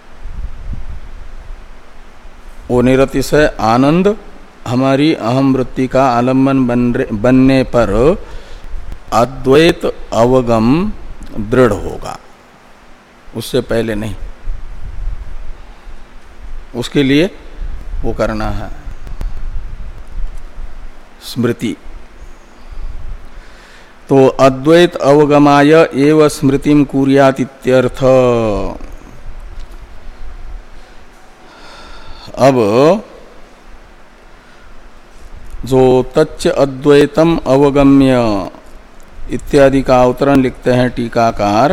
वो निरति से आनंद हमारी अहम वृत्ति का आलम्बन बन बनने पर अद्वैत अवगम दृढ़ होगा, उससे पहले नहीं। उसके लिए वो करना है स्मृति। तो अद्वैत अवगमाय एव स्मृतिम कुर्यात इत्यर्थ। अब जो तच्च अद्वैतम अवगम्य इत्यादि का अवतरण लिखते हैं टीकाकार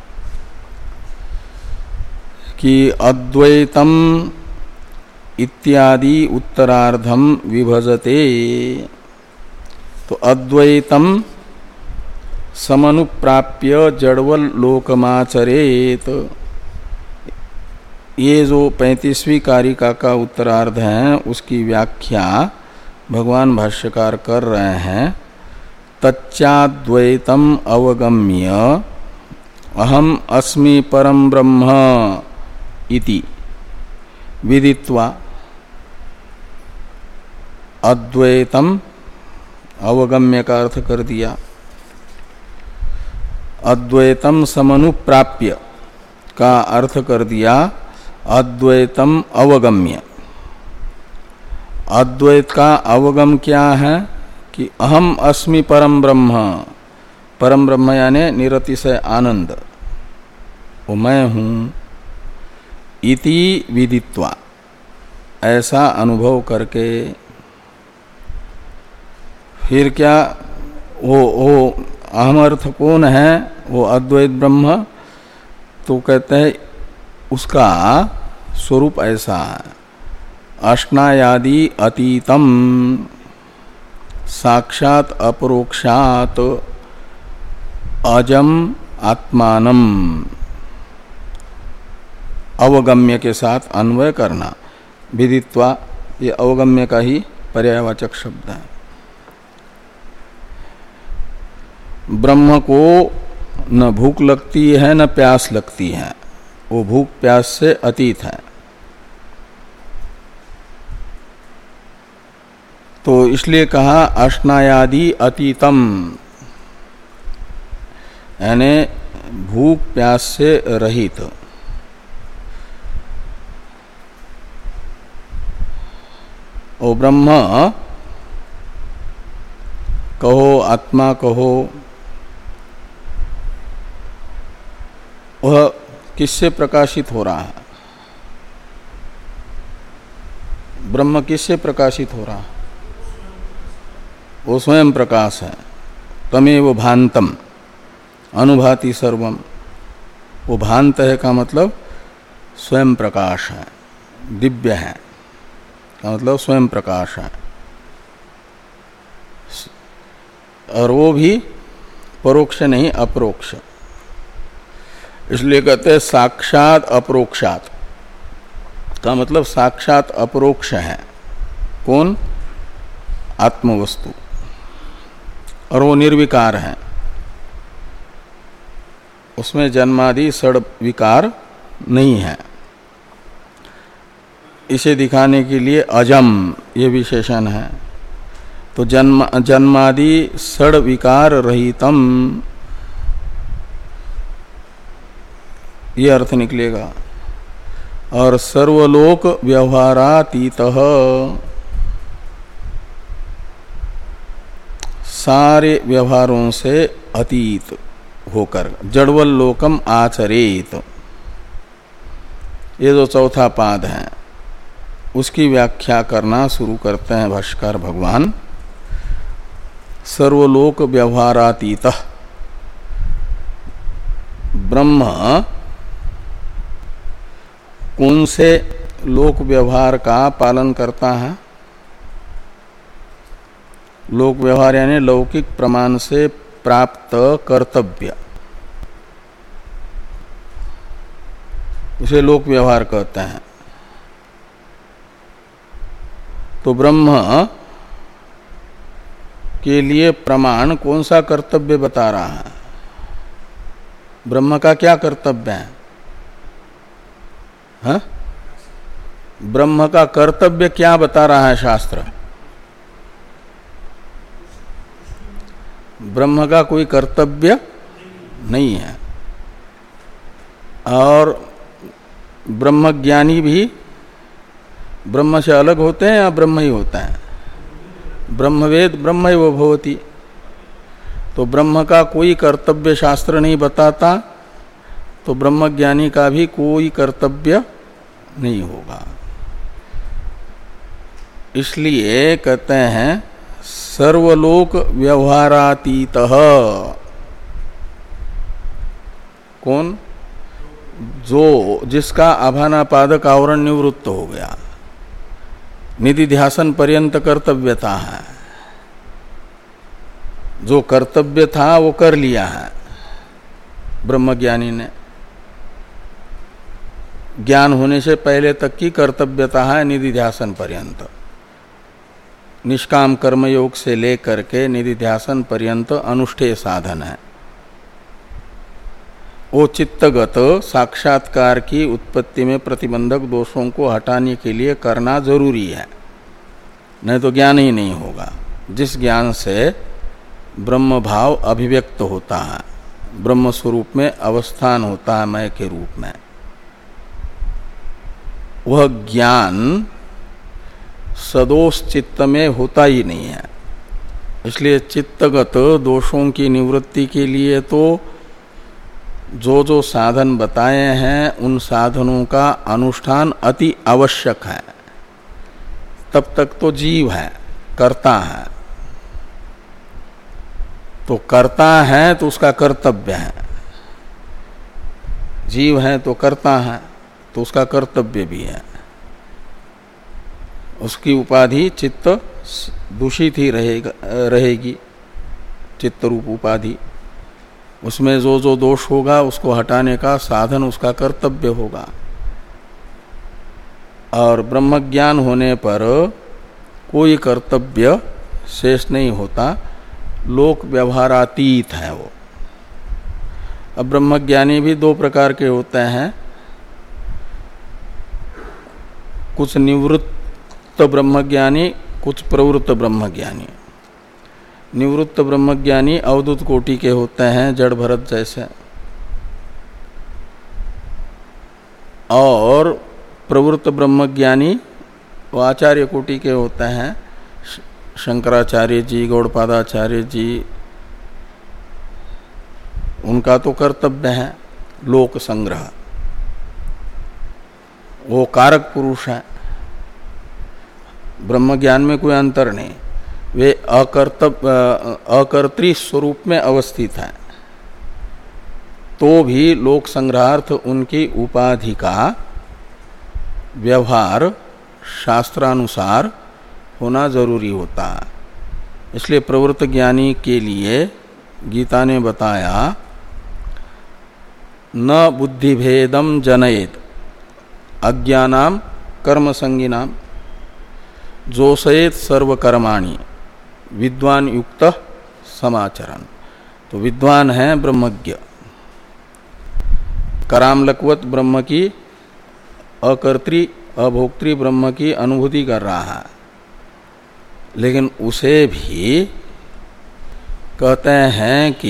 कि अद्वैतम इत्यादि उत्तरार्धम विभजते। तो अद्वैतम समनुप्राप्य जड़वल लोकमाचरेत, ये जो पैंतीसवीं कारिका का उत्तरार्ध है उसकी व्याख्या भगवान भाष्यकार कर रहे हैं। तच्चाद्वैतम अवगम्य अहम अस्मि परम ब्रह्म इति विदित्वा, अद्वैतम अवगम्य का अर्थ कर दिया, अद्वैतम समनुप्राप्य का अर्थ कर दिया अद्वैतम अवगम्य। अद्वैत का अवगम क्या है कि अहम अस्मि परम ब्रह्म, परम ब्रह्म यानी निरतिशय आनंद, वो मैं हूँ, इति विदित्वा, ऐसा अनुभव करके। फिर क्या वो वो अहम अर्थ कौन है, वो अद्वैत ब्रह्म, तो कहते हैं उसका स्वरूप ऐसा है, अष्टायादि अतीतम, साक्षात अपरोक्षात अजम आत्मानम अवगम्य के साथ अन्वय करना। विदित्वा ये अवगम्य का ही पर्यायवाचक शब्द है। ब्रह्म को न भूख लगती है न प्यास लगती है, वो भूख प्यास से अतीत है। तो इसलिए कहा अश्नायादि अतीतम, यानी भूख प्यास से रहित। ओ ब्रह्म कहो, आत्मा कहो, वह किससे प्रकाशित हो रहा है? ब्रह्म किससे प्रकाशित हो रहा है? वो स्वयं प्रकाश है। तमेव भांतम अनुभाति सर्वम। वो भांत है का मतलब स्वयं प्रकाश है, दिव्य है का मतलब स्वयं प्रकाश है। और वो भी परोक्ष नहीं, अपरोक्ष। इसलिए कहते हैं साक्षात अपरोक्षात का मतलब साक्षात अपरोक्ष है। कौन? आत्मवस्तु। और वो निर्विकार है, उसमें जन्मादि सड़ विकार नहीं है। इसे दिखाने के लिए अजम ये विशेषण है। तो जन्म जन्मादि सड़ विकार रहितम ये अर्थ निकलेगा। और सर्वलोक व्यवहारातीतः, सारे व्यवहारों से अतीत होकर, जड़वल लोकम आचरेत, ये जो चौथा पाद है उसकी व्याख्या करना शुरू करते हैं भाष्यकार भगवान। सर्वलोक व्यवहारातीतः ब्रह्म कौन से लोक व्यवहार का पालन करता है? लोक व्यवहार यानी लौकिक प्रमाण से प्राप्त कर्तव्य, उसे लोक व्यवहार कहते हैं। तो ब्रह्म के लिए प्रमाण कौन सा कर्तव्य बता रहा है? ब्रह्म का क्या कर्तव्य है? हाँ? ब्रह्म का कर्तव्य क्या बता रहा है शास्त्र? ब्रह्म का कोई कर्तव्य नहीं है। और ब्रह्मज्ञानी भी ब्रह्म से अलग होते हैं या ब्रह्म ही होता है? ब्रह्मवेद ब्रह्मैव भवति। तो ब्रह्म का कोई कर्तव्य शास्त्र नहीं बताता, तो ब्रह्मज्ञानी का भी कोई कर्तव्य नहीं होगा। इसलिए कहते हैं सर्वलोक व्यवहारातीतः। कौन? जो जिसका आभानापादक आवरण निवृत्त हो गया, निधि ध्यासन पर्यंत कर्तव्यता है। जो कर्तव्य था वो कर लिया है ब्रह्मज्ञानी ने। ज्ञान होने से पहले तक की कर्तव्यता है निधि ध्यासन पर्यंत। निष्काम कर्मयोग से लेकर के निधि ध्यासन पर्यंत अनुष्ठेय साधन है। वो चित्तगत साक्षात्कार की उत्पत्ति में प्रतिबंधक दोषों को हटाने के लिए करना जरूरी है, नहीं तो ज्ञान ही नहीं होगा। जिस ज्ञान से ब्रह्म भाव अभिव्यक्त होता है, ब्रह्म स्वरूप में अवस्थान होता है मैं के रूप में, वह ज्ञान सदोष चित्त में होता ही नहीं है। इसलिए चित्तगत दोषों की निवृत्ति के लिए तो जो जो साधन बताए हैं उन साधनों का अनुष्ठान अति आवश्यक है। तब तक तो जीव है, करता है। तो करता है तो उसका कर्तव्य है। जीव है तो करता है तो उसका कर्तव्य भी है। उसकी उपाधि चित्त दूषित ही रहेगा रहेगी चित्त रूप उपाधि। उसमें जो जो दोष होगा उसको हटाने का साधन उसका कर्तव्य होगा। और ब्रह्मज्ञान होने पर कोई कर्तव्य शेष नहीं होता, लोक व्यवहारातीत है वो। अब ब्रह्मज्ञानी भी दो प्रकार के होते हैं, कुछ निवृत्त ब्रह्मज्ञानी, कुछ प्रवृत्त ब्रह्मज्ञानी। निवृत्त ब्रह्मज्ञानी अवधूत कोटि के होते हैं, जड़ भरत जैसे, और प्रवृत्त ब्रह्मज्ञानी वो आचार्य कोटि के होते हैं, शंकराचार्य जी, गौड़पादाचार्य जी। उनका तो कर्तव्य है लोक संग्रह, वो कारक पुरुष है। ब्रह्मज्ञान में कोई अंतर नहीं, वे अकर्तव्य अकर्तृ स्वरूप में अवस्थित हैं, तो भी लोक संग्रहार्थ उनकी उपाधि का व्यवहार शास्त्रानुसार होना जरूरी होता है। इसलिए प्रवृत्त ज्ञानी के लिए गीता ने बताया न बुद्धिभेदम जनयेत अज्ञानाम कर्म संगिनाम जोषयेत सर्वकर्माणि विद्वान युक्त समाचरण। तो विद्वान है ब्रह्मज्ञ, करामलकवत ब्रह्म की अकर्तृ अभोक्तृ ब्रह्म की अनुभूति कर रहा है, लेकिन उसे भी कहते हैं कि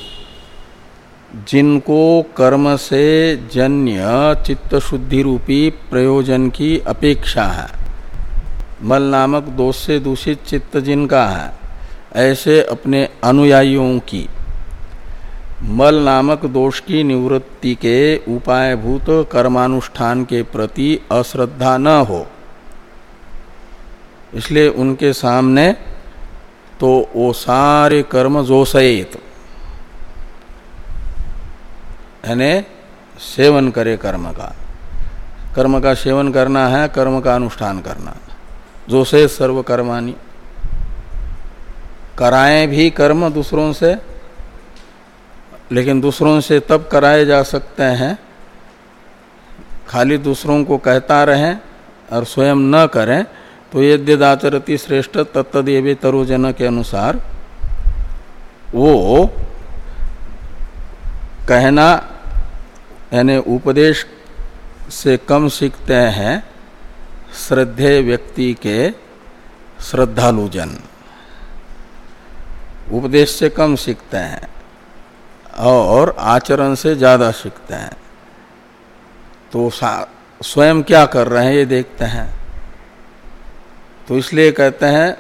जिनको कर्म से जन्य चित्त शुद्धि रूपी प्रयोजन की अपेक्षा है, मल नामक दोष से दूषित चित्त जिनका है, ऐसे अपने अनुयायियों की मल नामक दोष की निवृत्ति के उपायभूत कर्मानुष्ठान के प्रति अश्रद्धा न हो, इसलिए उनके सामने तो वो सारे कर्म जोषयेत यानी सेवन करे, कर्म का कर्म का सेवन करना है, कर्म का अनुष्ठान करना। जोषयेत सर्व कर्माणि, कराएं भी कर्म दूसरों से, लेकिन दूसरों से तब कराए जा सकते हैं खाली दूसरों को कहता रहें और स्वयं न करें, तो यद्यदाचरति श्रेष्ठ तत्तदेवे तरुजन के अनुसार वो कहना यानी उपदेश से कम सीखते हैं श्रद्धेय व्यक्ति के श्रद्धालुजन, उपदेश से कम सीखते हैं और आचरण से ज़्यादा सीखते हैं। तो स्वयं क्या कर रहे हैं ये देखते हैं। तो इसलिए कहते हैं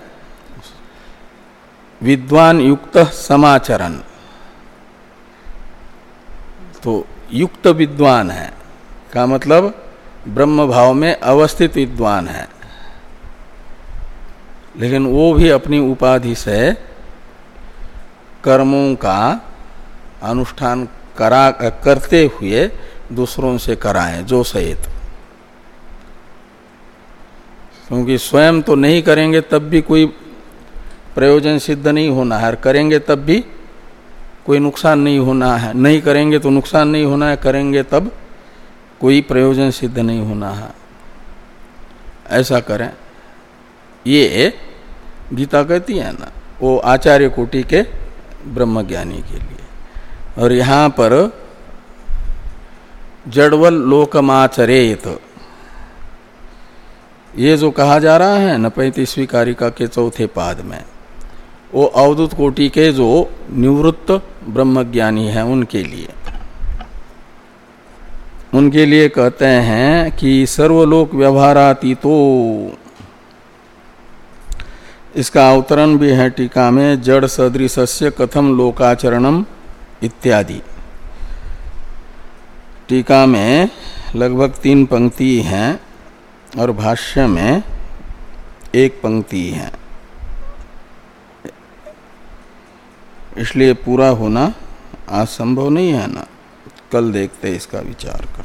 विद्वान युक्त समाचरण, तो युक्त विद्वान है का मतलब ब्रह्म भाव में अवस्थित विद्वान है, लेकिन वो भी अपनी उपाधि से कर्मों का अनुष्ठान करा करते हुए दूसरों से कराएं जो सहित, क्योंकि स्वयं तो नहीं करेंगे तब भी कोई प्रयोजन सिद्ध नहीं होना है, करेंगे तब भी कोई नुकसान नहीं होना है, नहीं करेंगे तो नुकसान नहीं होना है, करेंगे तब कोई प्रयोजन सिद्ध नहीं होना है। ऐसा करें, ये गीता कहती है ना, वो आचार्य कोटि के ब्रह्मज्ञानी के लिए। और यहाँ पर जड़वल लोकमाचरेत ये जो कहा जा रहा है न पैंतीसवीं कारिका के चौथे पाद में, वो अवधूत कोटि के जो निवृत्त ब्रह्मज्ञानी हैं उनके लिए उनके लिए कहते हैं कि सर्वलोक व्यवहारातीतो। इसका अवतरण भी है टीका में, जड़ सदृशस्य कथम लोकाचरणम इत्यादि। टीका में लगभग तीन पंक्ति हैं और भाष्य में एक पंक्ति है, इसलिए पूरा होना आज संभव नहीं है ना, कल देखते इसका विचार कर।